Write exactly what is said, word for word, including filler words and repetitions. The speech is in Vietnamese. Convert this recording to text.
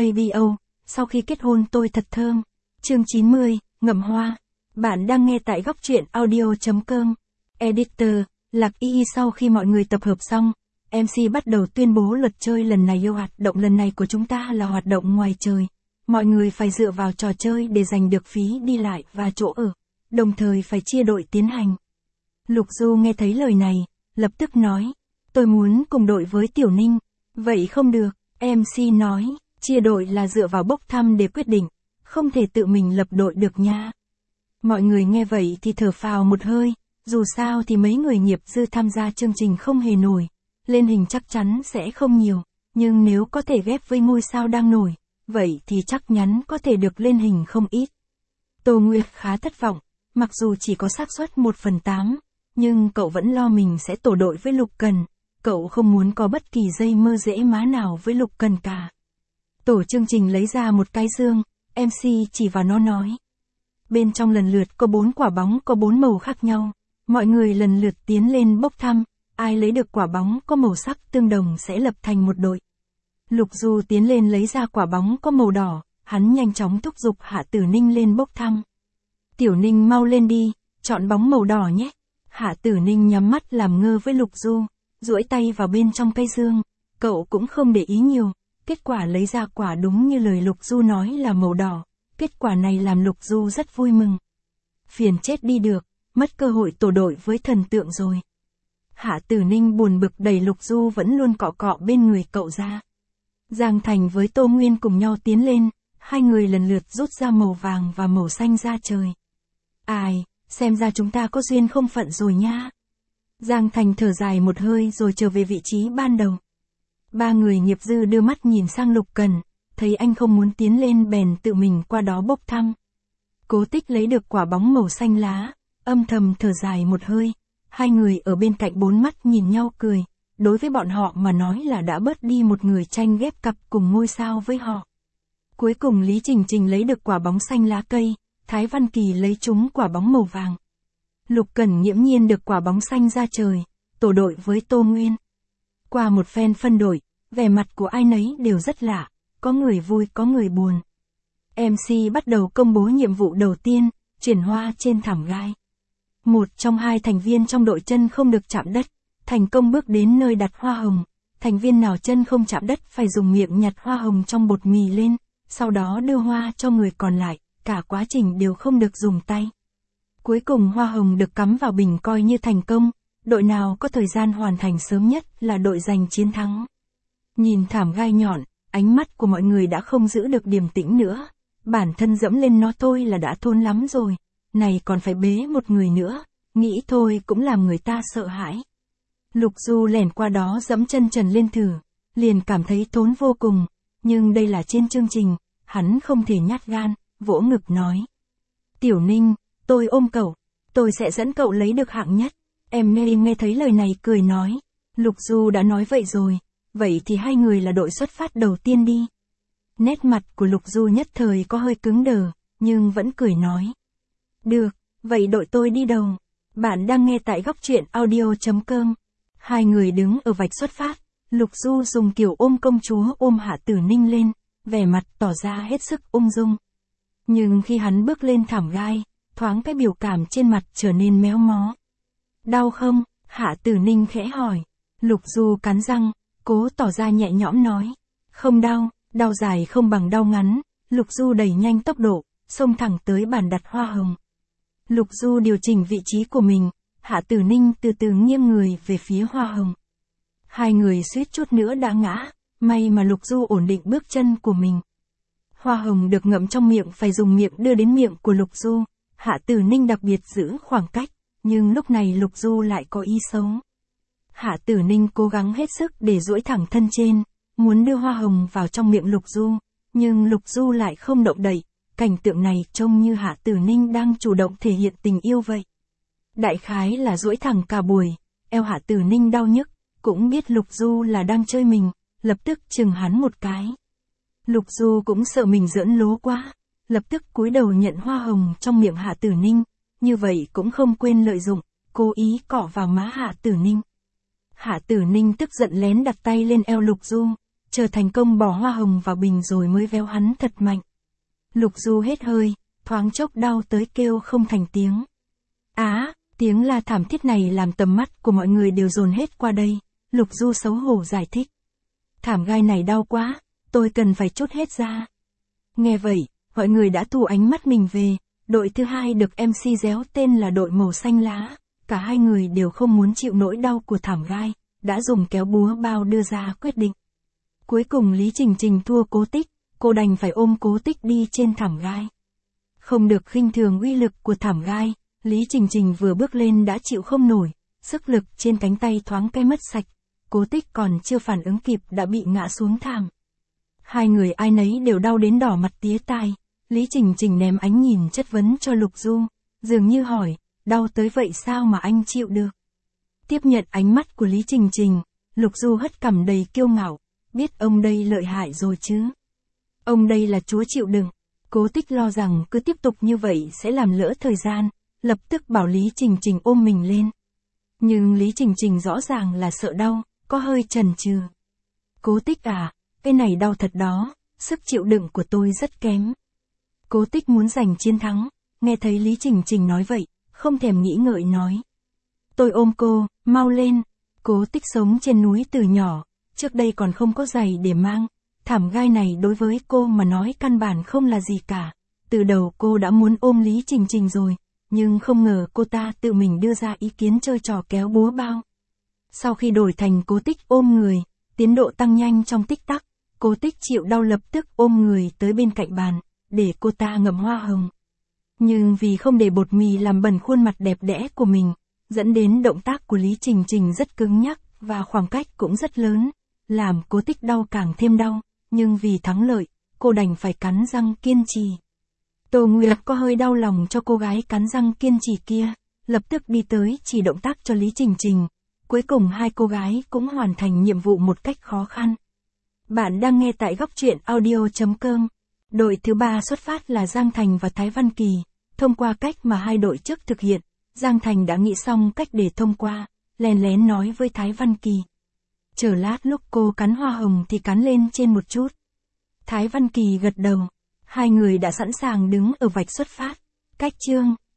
baby oh, sau khi kết hôn tôi thật thơm. Chương chín mươi, ngậm hoa. Bạn đang nghe tại góc truyện audio chấm com. Editor, Lạc Y. Sau khi mọi người tập hợp xong, em xê bắt đầu tuyên bố luật chơi lần này yêu hoạt động lần này của chúng ta là hoạt động ngoài trời. Mọi người phải dựa vào trò chơi để giành được phí đi lại và chỗ ở, đồng thời phải chia đội tiến hành. Lục Du nghe thấy lời này, lập tức nói, tôi muốn cùng đội với Tiểu Ninh. Vậy không được, em xê nói, chia đội là dựa vào bốc thăm để quyết định, không thể tự mình lập đội được nha. Mọi người nghe vậy thì thở phào một hơi, dù sao thì mấy người nghiệp dư tham gia chương trình không hề nổi, lên hình chắc chắn sẽ không nhiều, nhưng nếu có thể ghép với ngôi sao đang nổi, vậy thì chắc chắn có thể được lên hình không ít. Tô Nguyệt khá thất vọng, mặc dù chỉ có xác suất một phần tám, nhưng cậu vẫn lo mình sẽ tổ đội với Lục Cần, cậu không muốn có bất kỳ dây mơ rễ má nào với Lục Cần cả. Tổ chương trình lấy ra một cái dương, em xê chỉ vào nó nói. Bên trong lần lượt có bốn quả bóng có bốn màu khác nhau, mọi người lần lượt tiến lên bốc thăm, ai lấy được quả bóng có màu sắc tương đồng sẽ lập thành một đội. Lục Du tiến lên lấy ra quả bóng có màu đỏ, hắn nhanh chóng thúc giục Hạ Tử Ninh lên bốc thăm. Tiểu Ninh mau lên đi, chọn bóng màu đỏ nhé. Hạ Tử Ninh nhắm mắt làm ngơ với Lục Du, duỗi tay vào bên trong cây dương, cậu cũng không để ý nhiều, kết quả lấy ra quả đúng như lời Lục Du nói là màu đỏ, kết quả này làm Lục Du rất vui mừng. Phiền chết đi được, mất cơ hội tổ đội với thần tượng rồi. Hạ Tử Ninh buồn bực đẩy Lục Du vẫn luôn cọ cọ bên người cậu ra. Giang Thành với Tô Nguyên cùng nhau tiến lên, hai người lần lượt rút ra màu vàng và màu xanh ra trời. Ai, xem ra chúng ta có duyên không phận rồi nha. Giang Thành thở dài một hơi rồi trở về vị trí ban đầu. Ba người nghiệp dư đưa mắt nhìn sang Lục Cần, thấy anh không muốn tiến lên bèn tự mình qua đó bốc thăm. Cố Tích lấy được quả bóng màu xanh lá, âm thầm thở dài một hơi, hai người ở bên cạnh bốn mắt nhìn nhau cười, đối với bọn họ mà nói là đã bớt đi một người tranh ghép cặp cùng ngôi sao với họ. Cuối cùng Lý Trình Trình lấy được quả bóng xanh lá cây, Thái Văn Kỳ lấy trúng quả bóng màu vàng. Lục Cẩn nghiễm nhiên được quả bóng xanh ra trời, tổ đội với Tô Nguyên. Qua một phen phân đội, vẻ mặt của ai nấy đều rất lạ, có người vui có người buồn. em xê bắt đầu công bố nhiệm vụ đầu tiên, chuyển hoa trên thảm gai. Một trong hai thành viên trong đội chân không được chạm đất, thành công bước đến nơi đặt hoa hồng. Thành viên nào chân không chạm đất phải dùng miệng nhặt hoa hồng trong bột mì lên, sau đó đưa hoa cho người còn lại, cả quá trình đều không được dùng tay. Cuối cùng hoa hồng được cắm vào bình coi như thành công, đội nào có thời gian hoàn thành sớm nhất là đội giành chiến thắng. Nhìn thảm gai nhọn, ánh mắt của mọi người đã không giữ được điềm tĩnh nữa, bản thân dẫm lên nó thôi là đã thốn lắm rồi, này còn phải bế một người nữa, nghĩ thôi cũng làm người ta sợ hãi. Lục Du lẻn qua đó dẫm chân trần lên thử, liền cảm thấy thốn vô cùng, nhưng đây là trên chương trình, hắn không thể nhát gan, vỗ ngực nói. Tiểu Ninh, tôi ôm cậu, tôi sẽ dẫn cậu lấy được hạng nhất. Em Mary nghe thấy lời này cười nói, Lục Du đã nói vậy rồi, vậy thì hai người là đội xuất phát đầu tiên đi. Nét mặt của Lục Du nhất thời có hơi cứng đờ, nhưng vẫn cười nói. Được, vậy đội tôi đi đầu. Bạn đang nghe tại góc truyện audio chấm com. Hai người đứng ở vạch xuất phát, Lục Du dùng kiểu ôm công chúa ôm Hạ Tử Ninh lên, vẻ mặt tỏ ra hết sức ung dung. Nhưng khi hắn bước lên thảm gai, thoáng cái biểu cảm trên mặt trở nên méo mó. Đau không? Hạ Tử Ninh khẽ hỏi. Lục Du cắn răng, cố tỏ ra nhẹ nhõm nói. Không đau, đau dài không bằng đau ngắn. Lục Du đẩy nhanh tốc độ, xông thẳng tới bàn đặt hoa hồng. Lục Du điều chỉnh vị trí của mình, Hạ Tử Ninh từ từ nghiêng người về phía hoa hồng. Hai người suýt chút nữa đã ngã, may mà Lục Du ổn định bước chân của mình. Hoa hồng được ngậm trong miệng phải dùng miệng đưa đến miệng của Lục Du, Hạ Tử Ninh đặc biệt giữ khoảng cách, nhưng lúc này Lục Du lại có ý xấu. Hạ Tử Ninh cố gắng hết sức để duỗi thẳng thân trên, muốn đưa hoa hồng vào trong miệng Lục Du, nhưng Lục Du lại không động đậy, cảnh tượng này trông như Hạ Tử Ninh đang chủ động thể hiện tình yêu vậy. Đại khái là duỗi thẳng cả buổi, eo Hạ Tử Ninh đau nhức, cũng biết Lục Du là đang chơi mình, lập tức chừng hắn một cái. Lục Du cũng sợ mình giỡn lố quá, lập tức cúi đầu nhận hoa hồng trong miệng Hạ Tử Ninh, như vậy cũng không quên lợi dụng, cố ý cọ vào má Hạ Tử Ninh. Hạ Tử Ninh tức giận lén đặt tay lên eo Lục Du, chờ thành công bỏ hoa hồng vào bình rồi mới véo hắn thật mạnh. Lục Du hết hơi, thoáng chốc đau tới kêu không thành tiếng. Á, tiếng la thảm thiết này làm tầm mắt của mọi người đều dồn hết qua đây. Lục Du xấu hổ giải thích. Thảm gai này đau quá, tôi cần phải chốt hết ra. Nghe vậy, mọi người đã thu ánh mắt mình về. Đội thứ hai được em xê réo tên là đội màu xanh lá. Cả hai người đều không muốn chịu nỗi đau của thảm gai, đã dùng kéo búa bao đưa ra quyết định. Cuối cùng Lý Trình Trình thua Cố Tích, cô đành phải ôm Cố Tích đi trên thảm gai. Không được khinh thường uy lực của thảm gai, Lý Trình Trình vừa bước lên đã chịu không nổi, sức lực trên cánh tay thoáng cái mất sạch, Cố Tích còn chưa phản ứng kịp đã bị ngã xuống thảm. Hai người ai nấy đều đau đến đỏ mặt tía tai, Lý Trình Trình ném ánh nhìn chất vấn cho Lục Du, dường như hỏi, đau tới vậy sao mà anh chịu được? Tiếp nhận ánh mắt của Lý Trình Trình, Lục Du hất cằm đầy kiêu ngạo, biết ông đây lợi hại rồi chứ. Ông đây là chúa chịu đựng. Cố Tích lo rằng cứ tiếp tục như vậy sẽ làm lỡ thời gian, lập tức bảo Lý Trình Trình ôm mình lên. Nhưng Lý Trình Trình rõ ràng là sợ đau, có hơi chần chừ. Cố Tích à, cái này đau thật đó, sức chịu đựng của tôi rất kém. Cố Tích muốn giành chiến thắng, nghe thấy Lý Trình Trình nói vậy, không thèm nghĩ ngợi nói. Tôi ôm cô, mau lên. Cố Tích sống trên núi từ nhỏ, trước đây còn không có giày để mang. Thảm gai này đối với cô mà nói căn bản không là gì cả. Từ đầu cô đã muốn ôm Lý Trình Trình rồi, nhưng không ngờ cô ta tự mình đưa ra ý kiến chơi trò kéo búa bao. Sau khi đổi thành Cố Tích ôm người, tiến độ tăng nhanh trong tích tắc, Cố Tích chịu đau lập tức ôm người tới bên cạnh bàn, để cô ta ngậm hoa hồng. Nhưng vì không để bột mì làm bẩn khuôn mặt đẹp đẽ của mình, dẫn đến động tác của Lý Trình Trình rất cứng nhắc, và khoảng cách cũng rất lớn, làm Cố Tích đau càng thêm đau, nhưng vì thắng lợi, cô đành phải cắn răng kiên trì. Tô Nguyệt có hơi đau lòng cho cô gái cắn răng kiên trì kia, lập tức đi tới chỉ động tác cho Lý Trình Trình. Cuối cùng hai cô gái cũng hoàn thành nhiệm vụ một cách khó khăn. Bạn đang nghe tại góc truyện audio chấm com. Đội thứ ba xuất phát là Giang Thành và Thái Văn Kỳ. Thông qua cách mà hai đội trước thực hiện, Giang Thành đã nghĩ xong cách để thông qua, lén lén nói với Thái Văn Kỳ. Chờ lát lúc cô cắn hoa hồng thì cắn lên trên một chút. Thái Văn Kỳ gật đầu. Hai người đã sẵn sàng đứng ở vạch xuất phát. Cách chương.